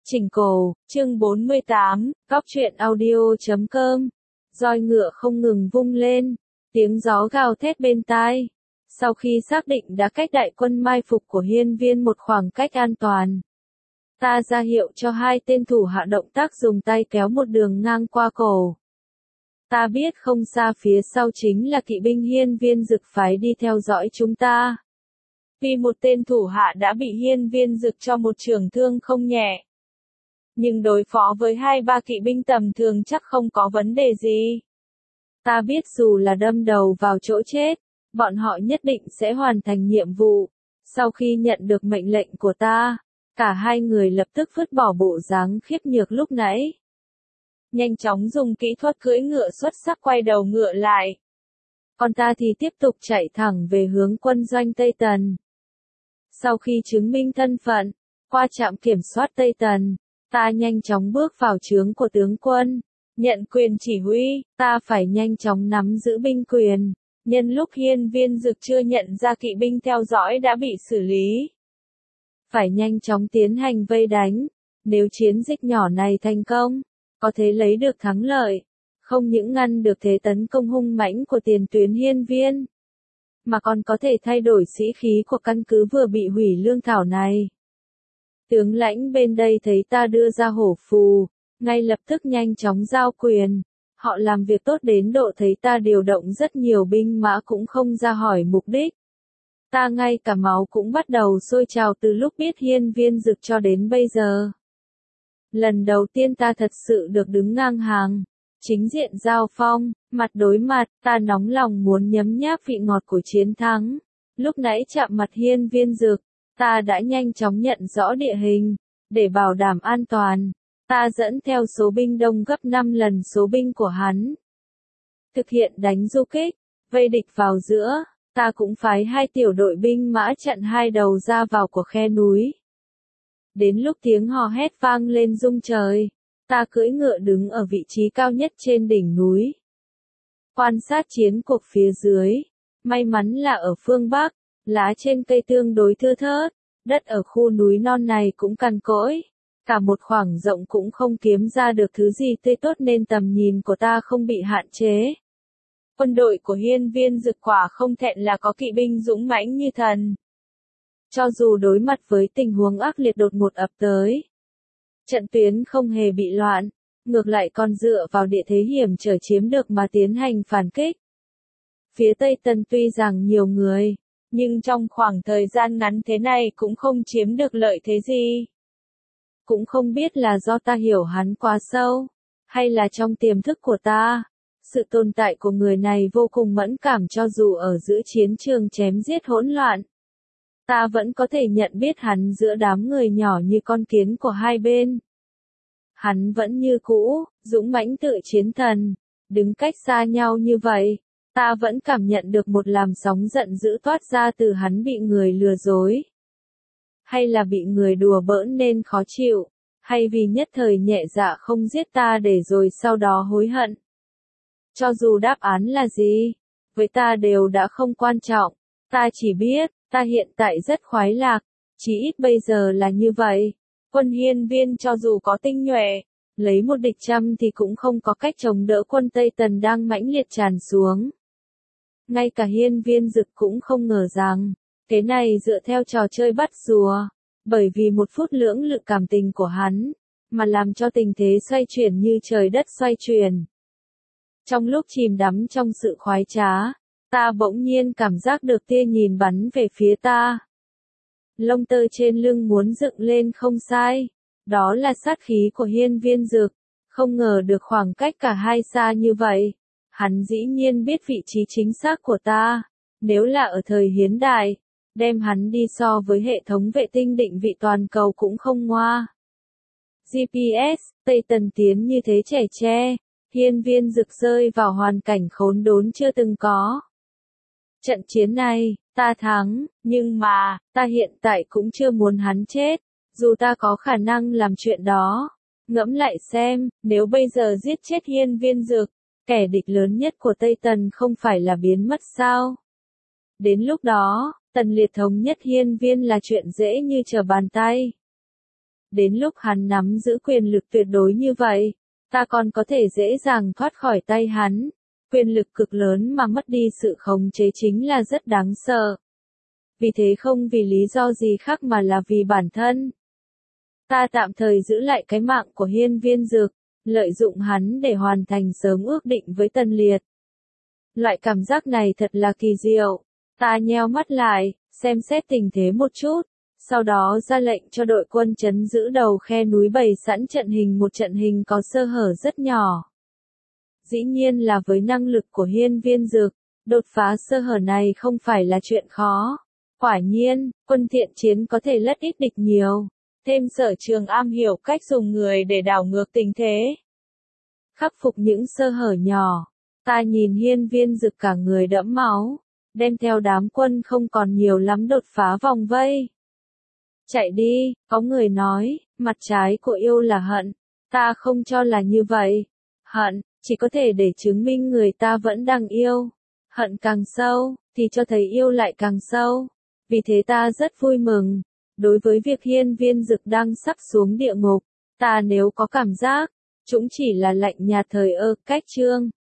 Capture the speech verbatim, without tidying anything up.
Chỉnh cổ, chương bốn mươi tám, góc truyện audio chấm com. Roi ngựa không ngừng vung lên, tiếng gió gào thét bên tai. Sau khi xác định đã cách đại quân mai phục của hiên viên một khoảng cách an toàn, ta ra hiệu cho hai tên thủ hạ động tác dùng tay kéo một đường ngang qua cổ. Ta biết không xa phía sau chính là kỵ binh hiên viên dực phái đi theo dõi chúng ta. Vì một tên thủ hạ đã bị hiên viên dực cho một chưởng thương không nhẹ. Nhưng đối phó với hai ba kỵ binh tầm thường chắc không có vấn đề gì. Ta biết dù là đâm đầu vào chỗ chết, bọn họ nhất định sẽ hoàn thành nhiệm vụ. Sau khi nhận được mệnh lệnh của ta, cả hai người lập tức vứt bỏ bộ dáng khiếp nhược lúc nãy. Nhanh chóng dùng kỹ thuật cưỡi ngựa xuất sắc quay đầu ngựa lại. Còn ta thì tiếp tục chạy thẳng về hướng quân doanh Tây Tần. Sau khi chứng minh thân phận, qua trạm kiểm soát Tây Tần, ta nhanh chóng bước vào trướng của tướng quân, nhận quyền chỉ huy, ta phải nhanh chóng nắm giữ binh quyền, nhân lúc hiên viên dực chưa nhận ra kỵ binh theo dõi đã bị xử lý. Phải nhanh chóng tiến hành vây đánh, nếu chiến dịch nhỏ này thành công, có thể lấy được thắng lợi, không những ngăn được thế tấn công hung mãnh của tiền tuyến hiên viên, mà còn có thể thay đổi sĩ khí của căn cứ vừa bị hủy lương thảo này. Tướng lãnh bên đây thấy ta đưa ra hổ phù, ngay lập tức nhanh chóng giao quyền. Họ làm việc tốt đến độ thấy ta điều động rất nhiều binh mã cũng không ra hỏi mục đích. Ta ngay cả máu cũng bắt đầu sôi trào từ lúc biết hiên viên dực cho đến bây giờ. Lần đầu tiên ta thật sự được đứng ngang hàng, chính diện giao phong, mặt đối mặt, ta nóng lòng muốn nhấm nháp vị ngọt của chiến thắng. Lúc nãy chạm mặt hiên viên dực, ta đã nhanh chóng nhận rõ địa hình, để bảo đảm an toàn. Ta dẫn theo số binh đông gấp năm lần số binh của hắn. Thực hiện đánh du kích, vây địch vào giữa, ta cũng phái hai tiểu đội binh mã chặn hai đầu ra vào của khe núi. Đến lúc tiếng hò hét vang lên rung trời, ta cưỡi ngựa đứng ở vị trí cao nhất trên đỉnh núi. Quan sát chiến cuộc phía dưới, may mắn là ở phương Bắc, lá trên cây tương đối thưa thớt, đất ở khu núi non này cũng cằn cỗi. Cả một khoảng rộng cũng không kiếm ra được thứ gì tươi tốt nên tầm nhìn của ta không bị hạn chế. Quân đội của hiên viên dực quả không thẹn là có kỵ binh dũng mãnh như thần. Cho dù đối mặt với tình huống ác liệt đột ngột ập tới, trận tuyến không hề bị loạn, ngược lại còn dựa vào địa thế hiểm trở chiếm được mà tiến hành phản kích. Phía Tây Tần tuy rằng nhiều người, nhưng trong khoảng thời gian ngắn thế này cũng không chiếm được lợi thế gì. Cũng không biết là do ta hiểu hắn quá sâu, hay là trong tiềm thức của ta, sự tồn tại của người này vô cùng mẫn cảm cho dù ở giữa chiến trường chém giết hỗn loạn. Ta vẫn có thể nhận biết hắn giữa đám người nhỏ như con kiến của hai bên. Hắn vẫn như cũ, dũng mãnh tự chiến thần, đứng cách xa nhau như vậy, ta vẫn cảm nhận được một làn sóng giận dữ toát ra từ hắn bị người lừa dối. Hay là bị người đùa bỡn nên khó chịu, hay vì nhất thời nhẹ dạ không giết ta để rồi sau đó hối hận. Cho dù đáp án là gì, với ta đều đã không quan trọng, ta chỉ biết, ta hiện tại rất khoái lạc, chỉ ít bây giờ là như vậy. Quân hiên viên cho dù có tinh nhuệ, lấy một địch trăm thì cũng không có cách chống đỡ quân Tây Tần đang mãnh liệt tràn xuống. Ngay cả hiên viên dực cũng không ngờ rằng, thế này dựa theo trò chơi bắt rùa, bởi vì một phút lưỡng lự cảm tình của hắn, mà làm cho tình thế xoay chuyển như trời đất xoay chuyển. Trong lúc chìm đắm trong sự khoái trá, ta bỗng nhiên cảm giác được tia nhìn bắn về phía ta. Lông tơ trên lưng muốn dựng lên không sai, đó là sát khí của hiên viên dực, không ngờ được khoảng cách cả hai xa như vậy. Hắn dĩ nhiên biết vị trí chính xác của ta, nếu là ở thời hiến đại, đem hắn đi so với hệ thống vệ tinh định vị toàn cầu cũng không ngoa. giê pê ét, Tây Tần tiến như thế trẻ tre, hiên viên dực rơi vào hoàn cảnh khốn đốn chưa từng có. Trận chiến này, ta thắng, nhưng mà, ta hiện tại cũng chưa muốn hắn chết, dù ta có khả năng làm chuyện đó. Ngẫm lại xem, nếu bây giờ giết chết hiên viên dực, kẻ địch lớn nhất của Tây Tần không phải là biến mất sao? Đến lúc đó, Tần liệt thống nhất hiên viên là chuyện dễ như trở bàn tay. Đến lúc hắn nắm giữ quyền lực tuyệt đối như vậy, ta còn có thể dễ dàng thoát khỏi tay hắn. Quyền lực cực lớn mà mất đi sự khống chế chính là rất đáng sợ. Vì thế không vì lý do gì khác mà là vì bản thân. Ta tạm thời giữ lại cái mạng của Hiên Viên Dực, lợi dụng hắn để hoàn thành sớm ước định với Tần Liệt. Loại cảm giác này thật là kỳ diệu. Ta nheo mắt lại, xem xét tình thế một chút, sau đó ra lệnh cho đội quân trấn giữ đầu khe núi bày sẵn trận hình, một trận hình có sơ hở rất nhỏ. Dĩ nhiên là với năng lực của Hiên Viên Dực, đột phá sơ hở này không phải là chuyện khó. Quả nhiên, quân thiện chiến có thể lất ít địch nhiều. Thêm Sở Trường am hiểu cách dùng người để đảo ngược tình thế. Khắc phục những sơ hở nhỏ, ta nhìn Hiên Viên Dực cả người đẫm máu, đem theo đám quân không còn nhiều lắm đột phá vòng vây. Chạy đi, có người nói, mặt trái của yêu là hận. Ta không cho là như vậy. Hận, chỉ có thể để chứng minh người ta vẫn đang yêu. Hận càng sâu, thì cho thấy yêu lại càng sâu. Vì thế ta rất vui mừng. Đối với việc Hiên Viên Dực đang sắp xuống địa ngục, ta nếu có cảm giác, chúng chỉ là lạnh nhạt thời ơ cách chương.